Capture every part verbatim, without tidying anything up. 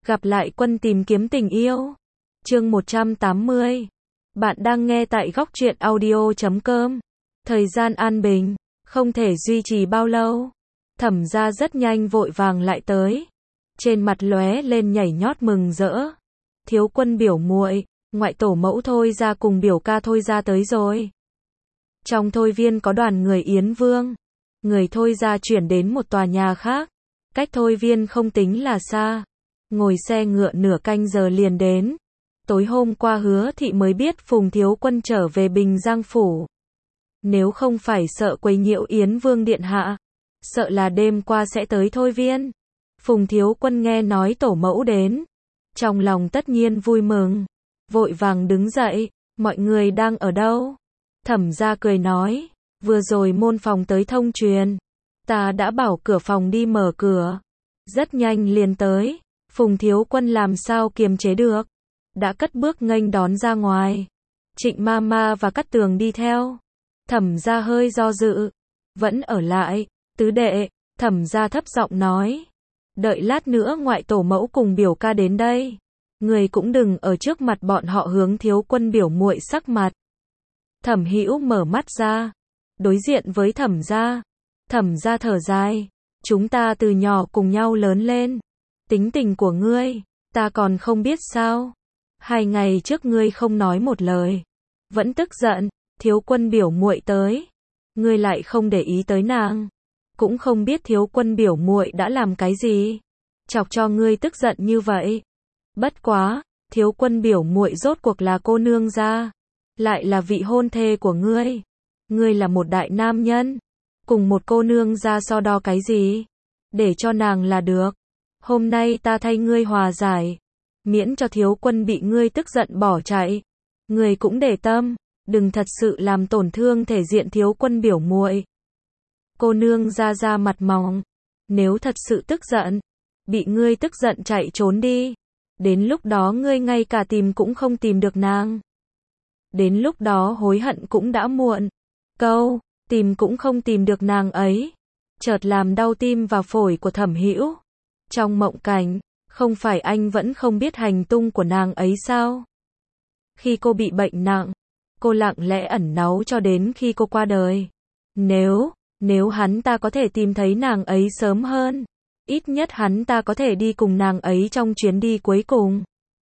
Gặp lại quân tìm kiếm tình yêu. Chương một trăm tám mươi. Bạn đang nghe tại góc truyện audio chấm com. Thời gian an bình, không thể duy trì bao lâu. Thẩm gia rất nhanh vội vàng lại tới. Trên mặt lóe lên nhảy nhót mừng rỡ. Thiếu quân biểu muội, ngoại tổ mẫu Thôi gia cùng biểu ca Thôi gia tới rồi. Trong Thôi viên có đoàn người Yến Vương. Người Thôi gia chuyển đến một tòa nhà khác. Cách Thôi viên không tính là xa. Ngồi xe ngựa nửa canh giờ liền đến. Tối hôm qua Hứa Thị mới biết Phùng thiếu quân trở về Bình Giang Phủ. Nếu không phải sợ quấy nhiễu Yến Vương điện hạ, sợ là đêm qua sẽ tới Thôi viên. Phùng thiếu quân nghe nói tổ mẫu đến, trong lòng tất nhiên vui mừng, vội vàng đứng dậy. Mọi người đang ở đâu? Thẩm gia cười nói, vừa rồi môn phòng tới thông truyền, ta đã bảo cửa phòng đi mở cửa, rất nhanh liền tới. Phùng thiếu quân làm sao kiềm chế được, đã cất bước nghênh đón ra ngoài. Trịnh Mama và Cát Tường đi theo. Thẩm gia hơi do dự, vẫn ở lại. Tứ đệ, Thẩm gia thấp giọng nói, đợi lát nữa ngoại tổ mẫu cùng biểu ca đến đây, người cũng đừng ở trước mặt bọn họ hướng thiếu quân biểu muội sắc mặt. Thẩm Hữu mở mắt ra, đối diện với Thẩm gia. Thẩm gia thở dài, chúng ta từ nhỏ cùng nhau lớn lên, tính tình của ngươi, ta còn không biết sao. Hai ngày trước ngươi không nói một lời, vẫn tức giận, thiếu quân biểu muội tới, ngươi lại không để ý tới nàng, cũng không biết thiếu quân biểu muội đã làm cái gì, chọc cho ngươi tức giận như vậy. Bất quá, thiếu quân biểu muội rốt cuộc là cô nương gia, lại là vị hôn thê của ngươi. Ngươi là một đại nam nhân, cùng một cô nương gia so đo cái gì, để cho nàng là được. Hôm nay ta thay ngươi hòa giải, miễn cho thiếu quân bị ngươi tức giận bỏ chạy. Ngươi cũng để tâm, đừng thật sự làm tổn thương thể diện thiếu quân biểu muội. Cô nương ra ra mặt mỏng, nếu thật sự tức giận, bị ngươi tức giận chạy trốn đi, đến lúc đó ngươi ngay cả tìm cũng không tìm được nàng. Đến lúc đó hối hận cũng đã muộn. Câu, tìm cũng không tìm được nàng ấy, chợt làm đau tim và phổi của Thẩm Hữu. Trong mộng cảnh, không phải anh vẫn không biết hành tung của nàng ấy sao? Khi cô bị bệnh nặng, cô lặng lẽ ẩn náu cho đến khi cô qua đời. Nếu, nếu hắn ta có thể tìm thấy nàng ấy sớm hơn, ít nhất hắn ta có thể đi cùng nàng ấy trong chuyến đi cuối cùng.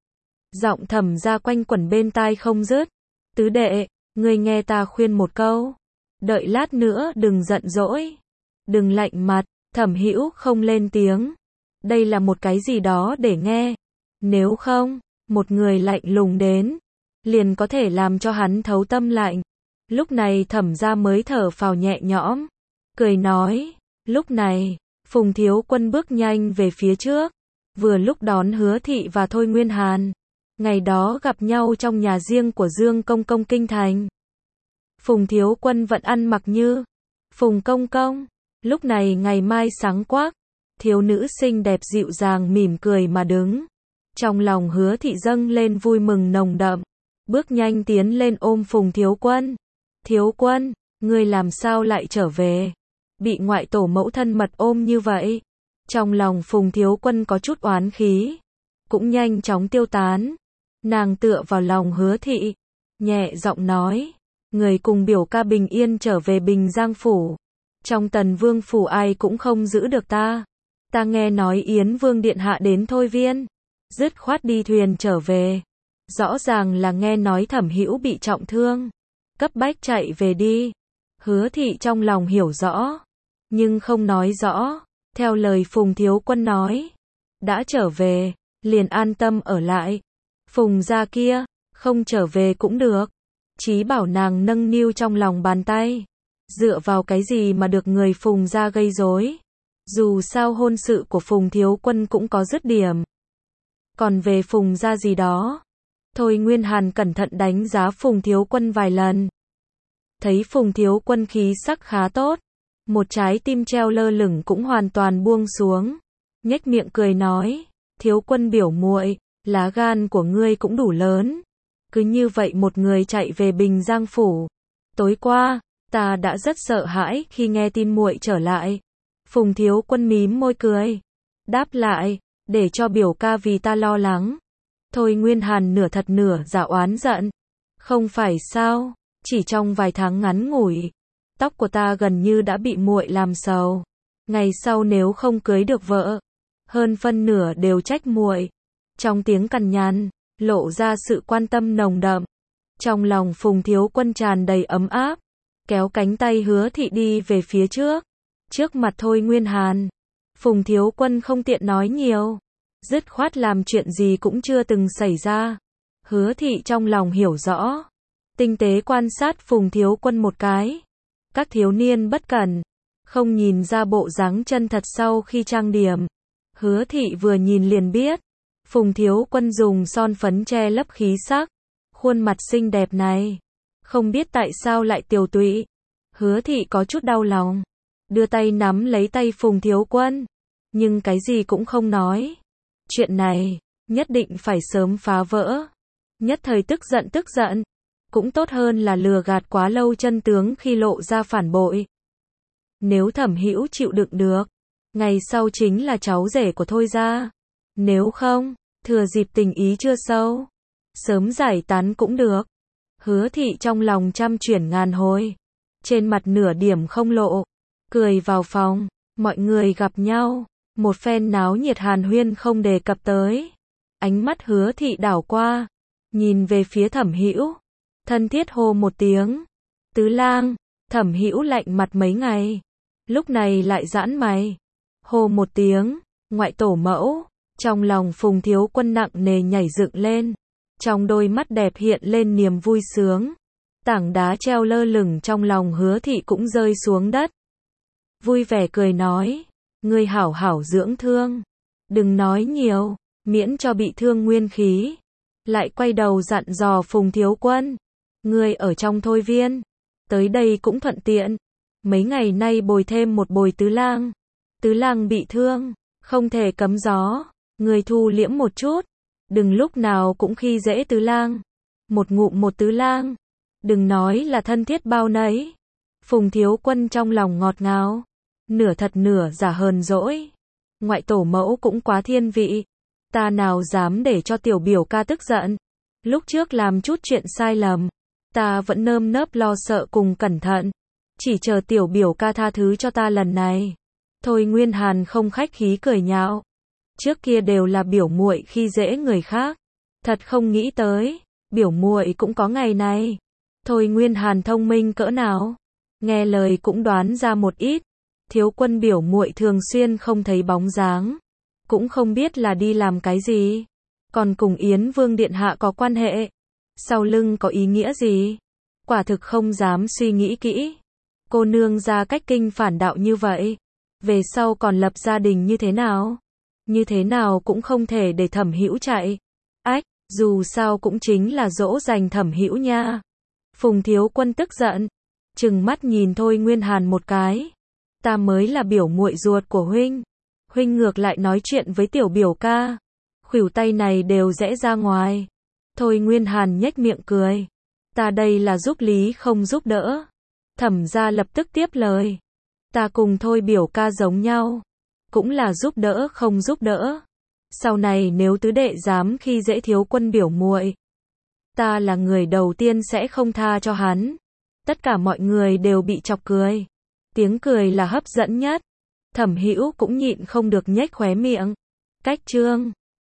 Giọng Thẩm gia quanh quẩn bên tai không dứt. Tứ đệ, ngươi nghe ta khuyên một câu, đợi lát nữa đừng giận dỗi, đừng lạnh mặt. Thẩm Hữu không lên tiếng. Đây là một cái gì đó để nghe. Nếu không, một người lạnh lùng đến, liền có thể làm cho hắn thấu tâm lạnh. Lúc này Thẩm gia mới thở phào nhẹ nhõm, cười nói. Lúc này, Phùng thiếu quân bước nhanh về phía trước, vừa lúc đón Hứa Thị và Thôi Nguyên Hàn. Ngày đó gặp nhau trong nhà riêng của Dương Công Công kinh thành. Phùng thiếu quân vẫn ăn mặc như Phùng công công. Lúc này ngày mai sáng quắc, thiếu nữ xinh đẹp dịu dàng mỉm cười mà đứng. Trong lòng Hứa Thị dâng lên vui mừng nồng đậm, bước nhanh tiến lên ôm Phùng thiếu quân. Thiếu quân, ngươi làm sao lại trở về? Bị ngoại tổ mẫu thân mật ôm như vậy. Trong lòng Phùng thiếu quân có chút oán khí, cũng nhanh chóng tiêu tán. Nàng tựa vào lòng Hứa Thị, nhẹ giọng nói, người cùng biểu ca bình yên trở về Bình Giang Phủ. Trong Tần Vương Phủ ai cũng không giữ được ta. Ta nghe nói Yến Vương điện hạ đến Thôi viên, dứt khoát đi thuyền trở về. Rõ ràng là nghe nói Thẩm Hữu bị trọng thương, cấp bách chạy về đi. Hứa Thị trong lòng hiểu rõ, nhưng không nói rõ. Theo lời Phùng thiếu quân nói, đã trở về, liền an tâm ở lại. Phùng gia kia, không trở về cũng được. Chí bảo nàng nâng niu trong lòng bàn tay. Dựa vào cái gì mà được người Phùng gia gây rối? Dù sao hôn sự của Phùng thiếu quân cũng có dứt điểm. Còn về Phùng gia gì đó, Thôi Nguyên Hàn cẩn thận đánh giá Phùng thiếu quân vài lần. Thấy Phùng thiếu quân khí sắc khá tốt, một trái tim treo lơ lửng cũng hoàn toàn buông xuống. Nhếch miệng cười nói, thiếu quân biểu muội, lá gan của ngươi cũng đủ lớn. Cứ như vậy một người chạy về Bình Giang Phủ. Tối qua, ta đã rất sợ hãi khi nghe tin muội trở lại. Phùng thiếu quân mím môi cười, đáp lại, để cho biểu ca vì ta lo lắng. Thôi Nguyên Hàn nửa thật nửa giả oán giận. Không phải sao, chỉ trong vài tháng ngắn ngủi, tóc của ta gần như đã bị muội làm sầu. Ngày sau nếu không cưới được vợ, hơn phân nửa đều trách muội. Trong tiếng cằn nhằn, lộ ra sự quan tâm nồng đậm. Trong lòng Phùng Thiếu Quân tràn đầy ấm áp, kéo cánh tay Hứa Thị đi về phía trước. Trước mặt Thôi Nguyên Hàn, Phùng Thiếu Quân không tiện nói nhiều, dứt khoát làm chuyện gì cũng chưa từng xảy ra. Hứa Thị trong lòng hiểu rõ, tinh tế quan sát Phùng Thiếu Quân một cái. Các thiếu niên bất cẩn, không nhìn ra bộ dáng chân thật sau khi trang điểm. Hứa Thị vừa nhìn liền biết, Phùng Thiếu Quân dùng son phấn che lấp khí sắc. Khuôn mặt xinh đẹp này, không biết tại sao lại tiều tụy. Hứa Thị có chút đau lòng, đưa tay nắm lấy tay Phùng Thiếu Quân, nhưng cái gì cũng không nói. Chuyện này, nhất định phải sớm phá vỡ. Nhất thời tức giận tức giận, cũng tốt hơn là lừa gạt quá lâu chân tướng khi lộ ra phản bội. Nếu Thẩm Hữu chịu đựng được, ngày sau chính là cháu rể của Thôi gia. Nếu không, thừa dịp tình ý chưa sâu, sớm giải tán cũng được. Hứa Thị trong lòng trăm chuyển ngàn hồi, trên mặt nửa điểm không lộ, cười vào phòng, mọi người gặp nhau, một phen náo nhiệt hàn huyên không đề cập tới. Ánh mắt Hứa Thị đảo qua, nhìn về phía Thẩm Hữu, thân thiết hô một tiếng, "Tứ lang." Thẩm Hữu lạnh mặt mấy ngày, lúc này lại giãn mày, hô một tiếng, "Ngoại tổ mẫu." Trong lòng Phùng Thiếu Quân nặng nề nhảy dựng lên, trong đôi mắt đẹp hiện lên niềm vui sướng. Tảng đá treo lơ lửng trong lòng Hứa Thị cũng rơi xuống đất. Vui vẻ cười nói, "Ngươi hảo hảo dưỡng thương, đừng nói nhiều, miễn cho bị thương nguyên khí." Lại quay đầu dặn dò Phùng Thiếu Quân, "Ngươi ở trong Thôi viên, tới đây cũng thuận tiện, mấy ngày nay bồi thêm một bồi tứ lang. Tứ lang bị thương, không thể cấm gió, ngươi thu liễm một chút, đừng lúc nào cũng khi dễ tứ lang. Một ngụm một tứ lang, đừng nói là thân thiết bao nấy." Phùng Thiếu Quân trong lòng ngọt ngào, nửa thật nửa giả hờn dỗi. "Ngoại tổ mẫu cũng quá thiên vị, ta nào dám để cho tiểu biểu ca tức giận. Lúc trước làm chút chuyện sai lầm, ta vẫn nơm nớp lo sợ cùng cẩn thận, chỉ chờ tiểu biểu ca tha thứ cho ta lần này." Thôi Nguyên Hàn không khách khí cười nhạo, trước kia đều là biểu muội khi dễ người khác, thật không nghĩ tới, biểu muội cũng có ngày này. Thôi Nguyên Hàn thông minh cỡ nào, nghe lời cũng đoán ra một ít. Thiếu Quân biểu muội thường xuyên không thấy bóng dáng, cũng không biết là đi làm cái gì, còn cùng Yến Vương điện hạ có quan hệ, sau lưng có ý nghĩa gì, quả thực không dám suy nghĩ kỹ. Cô nương ra cách kinh phản đạo như vậy, về sau còn lập gia đình như thế nào? Như thế nào cũng không thể để Thẩm Hữu chạy. Ách, dù sao cũng chính là dỗ dành Thẩm Hữu nha. Phùng Thiếu Quân tức giận, trừng mắt nhìn Thôi Nguyên Hàn một cái. Ta mới là biểu muội ruột của huynh, huynh ngược lại nói chuyện với tiểu biểu ca, khuỷu tay này đều rẽ ra ngoài. Thôi Nguyên Hàn nhếch miệng cười, ta đây là giúp lý không giúp đỡ. Thẩm gia lập tức tiếp lời, ta cùng Thôi biểu ca giống nhau, cũng là giúp đỡ không giúp đỡ. Sau này nếu tứ đệ dám khi dễ Thiếu Quân biểu muội, ta là người đầu tiên sẽ không tha cho hắn. Tất cả mọi người đều bị chọc cười, tiếng cười là hấp dẫn nhất. Thẩm Hữu cũng nhịn không được nhếch khóe miệng. Cách chương